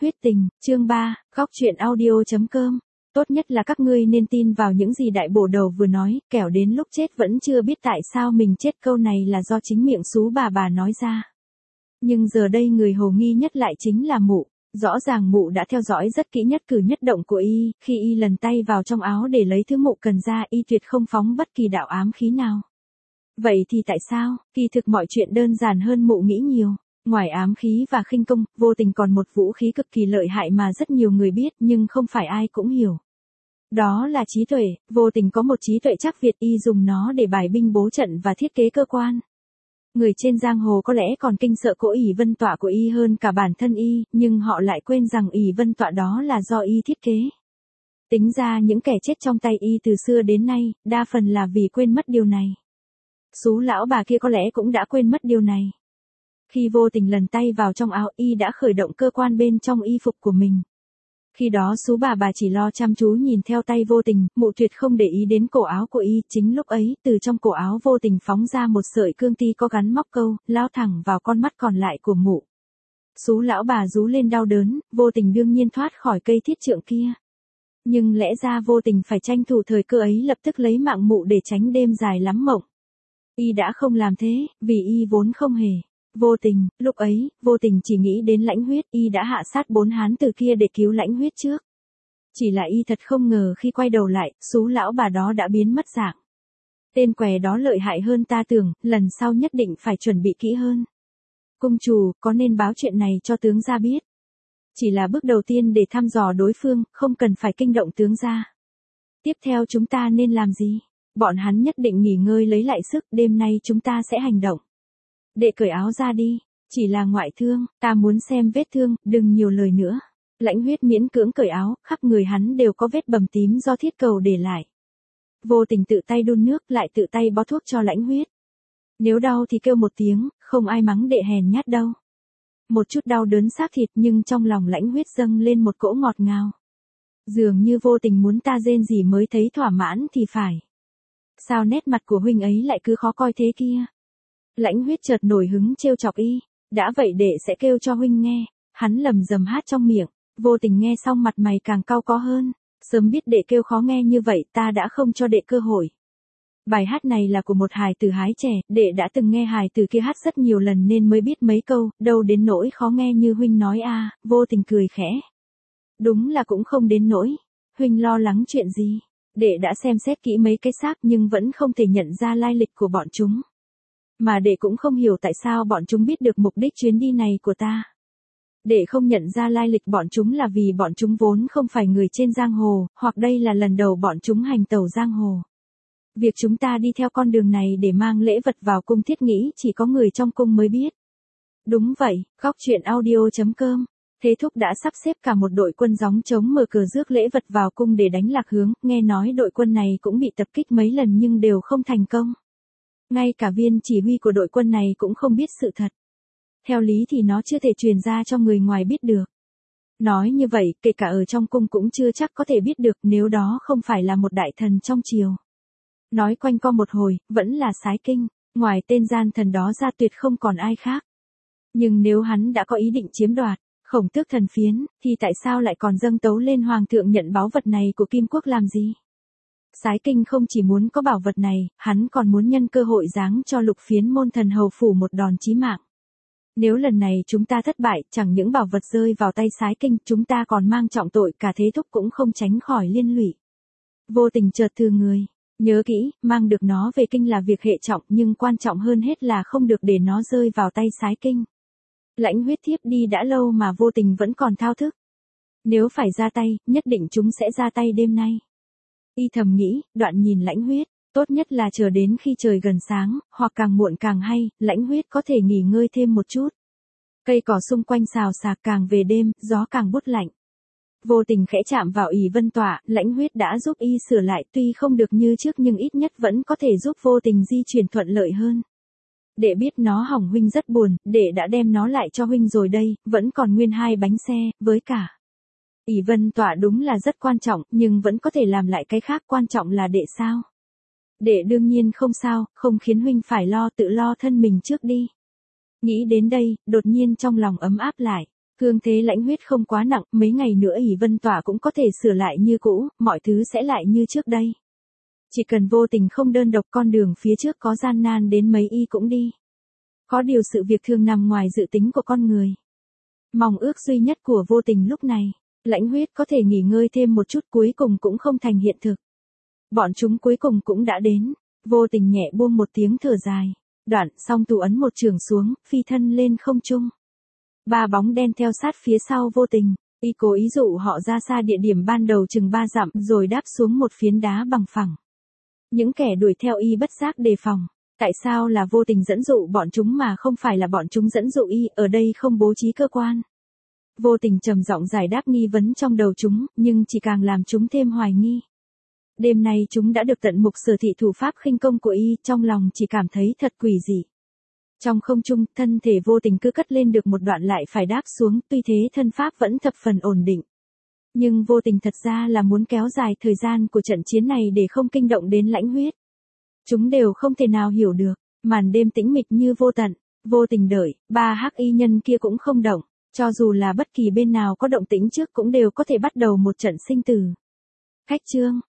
Huyết tình, chương 3, góc truyện audio.com. Tốt nhất là các ngươi nên tin vào những gì đại bổ đầu vừa nói, kẻo đến lúc chết vẫn chưa biết tại sao mình chết. Câu này là do chính miệng xú bà nói ra. Nhưng giờ đây người hồ nghi nhất lại chính là mụ. Rõ ràng mụ đã theo dõi rất kỹ nhất cử nhất động của y, khi y lần tay vào trong áo để lấy thứ mụ cần ra, y tuyệt không phóng bất kỳ đạo ám khí nào. Vậy thì tại sao? Kỳ thực mọi chuyện đơn giản hơn mụ nghĩ nhiều. Ngoài ám khí và khinh công, vô tình còn một vũ khí cực kỳ lợi hại mà rất nhiều người biết nhưng không phải ai cũng hiểu. Đó là trí tuệ. Vô tình có một trí tuệ chắc Việt, y dùng nó để bài binh bố trận và thiết kế cơ quan. Người trên giang hồ có lẽ còn kinh sợ cỗ ỷ vân tọa của y hơn cả bản thân y, nhưng họ lại quên rằng ỷ vân tọa đó là do y thiết kế. Tính ra những kẻ chết trong tay y từ xưa đến nay, đa phần là vì quên mất điều này. Xú lão bà kia có lẽ cũng đã quên mất điều này. Khi vô tình lần tay vào trong áo, y đã khởi động cơ quan bên trong y phục của mình. Khi đó xú bà chỉ lo chăm chú nhìn theo tay vô tình, mụ tuyệt không để ý đến cổ áo của y. Chính lúc ấy, từ trong cổ áo vô tình phóng ra một sợi cương ti có gắn móc câu, lao thẳng vào con mắt còn lại của mụ. Xú lão bà rú lên đau đớn, vô tình đương nhiên thoát khỏi cây thiết trượng kia. Nhưng lẽ ra vô tình phải tranh thủ thời cơ ấy lập tức lấy mạng mụ để tránh đêm dài lắm mộng. Y đã không làm thế, vì y vốn không hề. Vô tình, lúc ấy, vô tình chỉ nghĩ đến Lãnh Huyết, y đã hạ sát 4 hán tử kia để cứu Lãnh Huyết trước. Chỉ là y thật không ngờ khi quay đầu lại, xú lão bà đó đã biến mất dạng. Tên què đó lợi hại hơn ta tưởng, lần sau nhất định phải chuẩn bị kỹ hơn. Cung chủ, có nên báo chuyện này cho tướng gia biết? Chỉ là bước đầu tiên để thăm dò đối phương, không cần phải kinh động tướng gia. Tiếp theo chúng ta nên làm gì? Bọn hắn nhất định nghỉ ngơi lấy lại sức, đêm nay chúng ta sẽ hành động. Đệ cởi áo ra đi, chỉ là ngoại thương, ta muốn xem vết thương, đừng nhiều lời nữa. Lãnh Huyết miễn cưỡng cởi áo, khắp người hắn đều có vết bầm tím do thiết cầu để lại. Vô tình tự tay đun nước, lại tự tay bó thuốc cho Lãnh Huyết. Nếu đau thì kêu một tiếng, không ai mắng đệ hèn nhát đâu. Một chút đau đớn xác thịt nhưng trong lòng Lãnh Huyết dâng lên một cỗ ngọt ngào. Dường như vô tình muốn ta rên gì mới thấy thỏa mãn thì phải. Sao nét mặt của huynh ấy lại cứ khó coi thế kia? Lãnh Huyết chợt nổi hứng trêu chọc y. Đã vậy đệ sẽ kêu cho huynh nghe. Hắn lầm rầm hát trong miệng. Vô tình nghe xong mặt mày càng cau có hơn. Sớm biết đệ kêu khó nghe như vậy ta đã không cho đệ cơ hội. Bài hát này là của một hài tử hái trẻ. Đệ đã từng nghe hài tử kia hát rất nhiều lần nên mới biết mấy câu. Đâu đến nỗi khó nghe như huynh nói a. Vô tình cười khẽ. Đúng là cũng không đến nỗi. Huynh lo lắng chuyện gì? Đệ đã xem xét kỹ mấy cái xác nhưng vẫn không thể nhận ra lai lịch của bọn chúng. Mà đệ cũng không hiểu tại sao bọn chúng biết được mục đích chuyến đi này của ta. Đệ không nhận ra lai lịch bọn chúng là vì bọn chúng vốn không phải người trên giang hồ, hoặc đây là lần đầu bọn chúng hành tẩu giang hồ. Việc chúng ta đi theo con đường này để mang lễ vật vào cung thiết nghĩ chỉ có người trong cung mới biết. Đúng vậy, góc truyện audio.com. Thế Thúc đã sắp xếp cả một đội quân gióng trống mở cờ rước lễ vật vào cung để đánh lạc hướng, nghe nói đội quân này cũng bị tập kích mấy lần nhưng đều không thành công. Ngay cả viên chỉ huy của đội quân này cũng không biết sự thật. Theo lý thì nó chưa thể truyền ra cho người ngoài biết được. Nói như vậy, kể cả ở trong cung cũng chưa chắc có thể biết được nếu đó không phải là một đại thần trong triều. Nói quanh co một hồi, vẫn là Sái Kinh, ngoài tên gian thần đó ra tuyệt không còn ai khác. Nhưng nếu hắn đã có ý định chiếm đoạt Khổng Tước thần phiến, thì tại sao lại còn dâng tấu lên hoàng thượng nhận báu vật này của Kim Quốc làm gì? Sái Kinh không chỉ muốn có bảo vật này, hắn còn muốn nhân cơ hội giáng cho Lục Phiến môn thần hầu phủ một đòn chí mạng. Nếu lần này chúng ta thất bại, chẳng những bảo vật rơi vào tay Sái Kinh, chúng ta còn mang trọng tội, cả Thế Thúc cũng không tránh khỏi liên lụy. Vô tình chợt thưa người, nhớ kỹ, mang được nó về kinh là việc hệ trọng, nhưng quan trọng hơn hết là không được để nó rơi vào tay Sái Kinh. Lãnh Huyết thiếp đi đã lâu mà vô tình vẫn còn thao thức. Nếu phải ra tay, nhất định chúng sẽ ra tay đêm nay. Y thầm nghĩ, đoạn nhìn Lãnh Huyết, tốt nhất là chờ đến khi trời gần sáng, hoặc càng muộn càng hay, Lãnh Huyết có thể nghỉ ngơi thêm một chút. Cây cỏ xung quanh xào xạc, càng về đêm, gió càng buốt lạnh. Vô tình khẽ chạm vào ỷ vân tọa, Lãnh Huyết đã giúp y sửa lại, tuy không được như trước nhưng ít nhất vẫn có thể giúp vô tình di chuyển thuận lợi hơn. Đệ biết nó hỏng huynh rất buồn, đệ đã đem nó lại cho huynh rồi đây, vẫn còn nguyên 2 bánh xe, với cả. ỷ vân tọa đúng là rất quan trọng, nhưng vẫn có thể làm lại cái khác, quan trọng là đệ sao? Đệ đương nhiên không sao, không khiến huynh phải lo, tự lo thân mình trước đi. Nghĩ đến đây, đột nhiên trong lòng ấm áp lại. Cương thế lãnh huyết không quá nặng, mấy ngày nữa ỷ vân tỏa cũng có thể sửa lại như cũ, mọi thứ sẽ lại như trước đây. Chỉ cần vô tình không đơn độc, con đường phía trước có gian nan đến mấy y cũng đi. Có điều sự việc thường nằm ngoài dự tính của con người. Mong ước duy nhất của vô tình lúc này, lãnh huyết có thể nghỉ ngơi thêm một chút, cuối cùng cũng không thành hiện thực. Bọn chúng cuối cùng cũng đã đến, vô tình nhẹ buông một tiếng thở dài. Đoạn xong tù ấn một trường xuống, phi thân lên không trung. Ba bóng đen theo sát phía sau vô tình, y cố ý dụ họ ra xa địa điểm ban đầu chừng 3 dặm rồi đáp xuống một phiến đá bằng phẳng. Những kẻ đuổi theo y bất giác đề phòng. Tại sao là vô tình dẫn dụ bọn chúng mà không phải là bọn chúng dẫn dụ y, ở đây không bố trí cơ quan? Vô tình trầm giọng giải đáp nghi vấn trong đầu chúng, nhưng chỉ càng làm chúng thêm hoài nghi. Đêm nay chúng đã được tận mục sở thị thủ pháp khinh công của y, trong lòng chỉ cảm thấy thật quỷ dị. Trong không trung, thân thể vô tình cứ cất lên được một đoạn lại phải đáp xuống, tuy thế thân pháp vẫn thập phần ổn định. Nhưng vô tình thật ra là muốn kéo dài thời gian của trận chiến này để không kinh động đến lãnh huyết. Chúng đều không thể nào hiểu được, màn đêm tĩnh mịch như vô tận, vô tình đợi, ba hắc y nhân kia cũng không động, cho dù là bất kỳ bên nào có động tĩnh trước cũng đều có thể bắt đầu một trận sinh tử. Khách chương